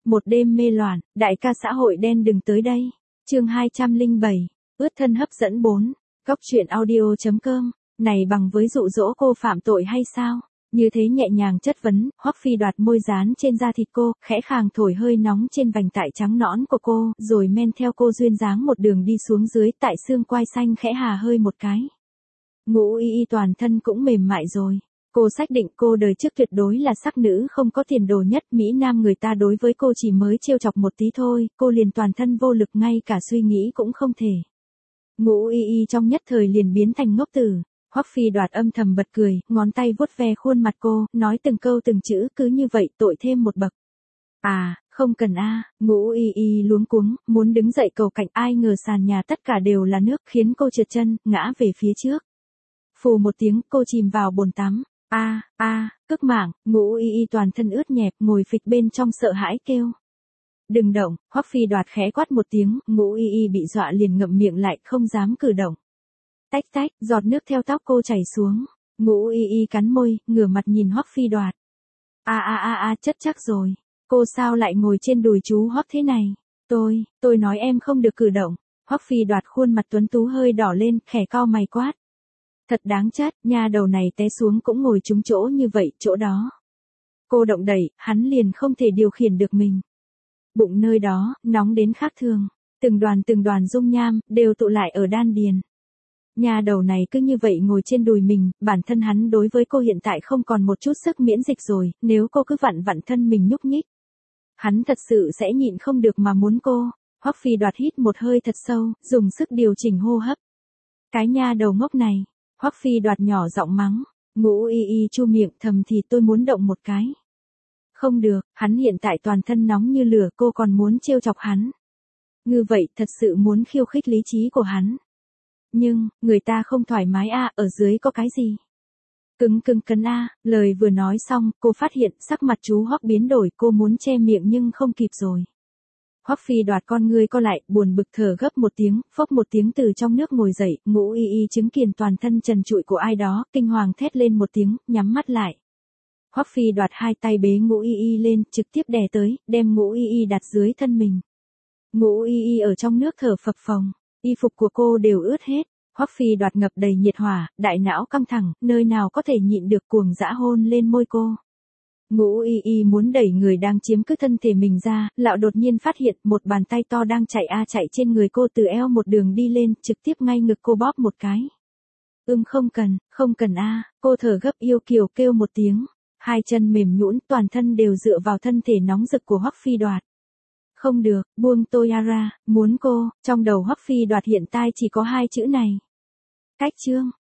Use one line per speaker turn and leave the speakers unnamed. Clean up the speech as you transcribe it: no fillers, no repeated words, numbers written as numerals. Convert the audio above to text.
một đêm mê loạn, đại ca xã hội đen đừng tới đây. Chương 207, ướt thân hấp dẫn 4. Góc truyện audio.com. Này bằng với dụ dỗ cô phạm tội hay sao? Như thế nhẹ nhàng chất vấn, Hoắc Phi đoạt môi dán trên da thịt cô, khẽ khàng thổi hơi nóng trên vành tại trắng nõn của cô, rồi men theo cô duyên dáng một đường đi xuống dưới, tại xương quai xanh khẽ hà hơi một cái. Ngũ Y Y toàn thân cũng mềm mại rồi. Cô xác định cô đời trước tuyệt đối là sắc nữ không có tiền đồ nhất, Mỹ Nam người ta đối với cô chỉ mới trêu chọc một tí thôi, cô liền toàn thân vô lực, ngay cả suy nghĩ cũng không thể. Ngũ Y Y trong nhất thời liền biến thành ngốc tử. Hoắc Phi đoạt âm thầm bật cười, ngón tay vuốt ve khuôn mặt cô, nói từng câu từng chữ, cứ như vậy tội thêm một bậc. À, không cần a. Ngũ Y Y luống cuống, muốn đứng dậy cầu cạnh, ai ngờ sàn nhà tất cả đều là nước, khiến cô trượt chân, ngã về phía trước. Phù một tiếng, cô chìm vào bồn tắm. Cức mạng, Ngũ Y Y toàn thân ướt nhẹp, ngồi phịch bên trong sợ hãi kêu. Đừng động, Hoắc Phi đoạt khẽ quát một tiếng, Ngũ Y Y bị dọa liền ngậm miệng lại, không dám cử động. Tách tách, giọt nước theo tóc cô chảy xuống. Ngũ Y Y cắn môi, ngửa mặt nhìn Hoắc Phi đoạt. Chất chắc rồi. Cô sao lại ngồi trên đùi chú Hoắc thế này? Tôi nói em không được cử động. Hoắc Phi đoạt khuôn mặt tuấn tú hơi đỏ lên, khẽ cau mày quát. Thật đáng trách, nha đầu này té xuống cũng ngồi trúng chỗ như vậy, chỗ đó. Cô động đẩy, hắn liền không thể điều khiển được mình. Bụng nơi đó, nóng đến khác thường. Từng đoàn dung nham, đều tụ lại ở đan điền. Nha đầu này cứ như vậy ngồi trên đùi mình, bản thân hắn đối với cô hiện tại không còn một chút sức miễn dịch rồi, nếu cô cứ vặn thân mình nhúc nhích. Hắn thật sự sẽ nhịn không được mà muốn cô. Hoắc Phi đoạt hít một hơi thật sâu, dùng sức điều chỉnh hô hấp. Cái nha đầu ngốc này. Hoắc Phi đoạt nhỏ giọng mắng. Ngũ Y Y chu miệng thầm thì tôi muốn động một cái. Không được, hắn hiện tại toàn thân nóng như lửa, cô còn muốn trêu chọc hắn. Như vậy thật sự muốn khiêu khích lý trí của hắn. Nhưng, người ta không thoải mái ở dưới có cái gì? Cứng cấn lời vừa nói xong, cô phát hiện sắc mặt chú Hoắc biến đổi, cô muốn che miệng nhưng không kịp rồi. Hoắc Phi đoạt con ngươi co lại, buồn bực thở gấp một tiếng, phốc một tiếng từ trong nước ngồi dậy, Ngũ Y Y chứng kiến toàn thân trần trụi của ai đó, kinh hoàng thét lên một tiếng, nhắm mắt lại. Hoắc Phi đoạt hai tay bế Ngũ Y Y lên, trực tiếp đè tới, đem Ngũ Y Y đặt dưới thân mình. Ngũ Y Y ở trong nước thở phập phồng, y phục của cô đều ướt hết. Hoắc Phi đoạt ngập đầy nhiệt hỏa, đại não căng thẳng, nơi nào có thể nhịn được cuồng dã hôn lên môi cô. Ngũ Y Y muốn đẩy người đang chiếm cứ thân thể mình ra, lão đột nhiên phát hiện một bàn tay to đang chạy trên người cô từ eo một đường đi lên, trực tiếp ngay ngực cô bóp một cái. Không cần cô thở gấp yêu kiều kêu một tiếng, hai chân mềm nhũn, toàn thân đều dựa vào thân thể nóng rực của Hoắc Phi đoạt. Không được, buông tôi ra, muốn cô, trong đầu Hoắc Phi đoạt hiện tại chỉ có hai chữ này. Cách chương.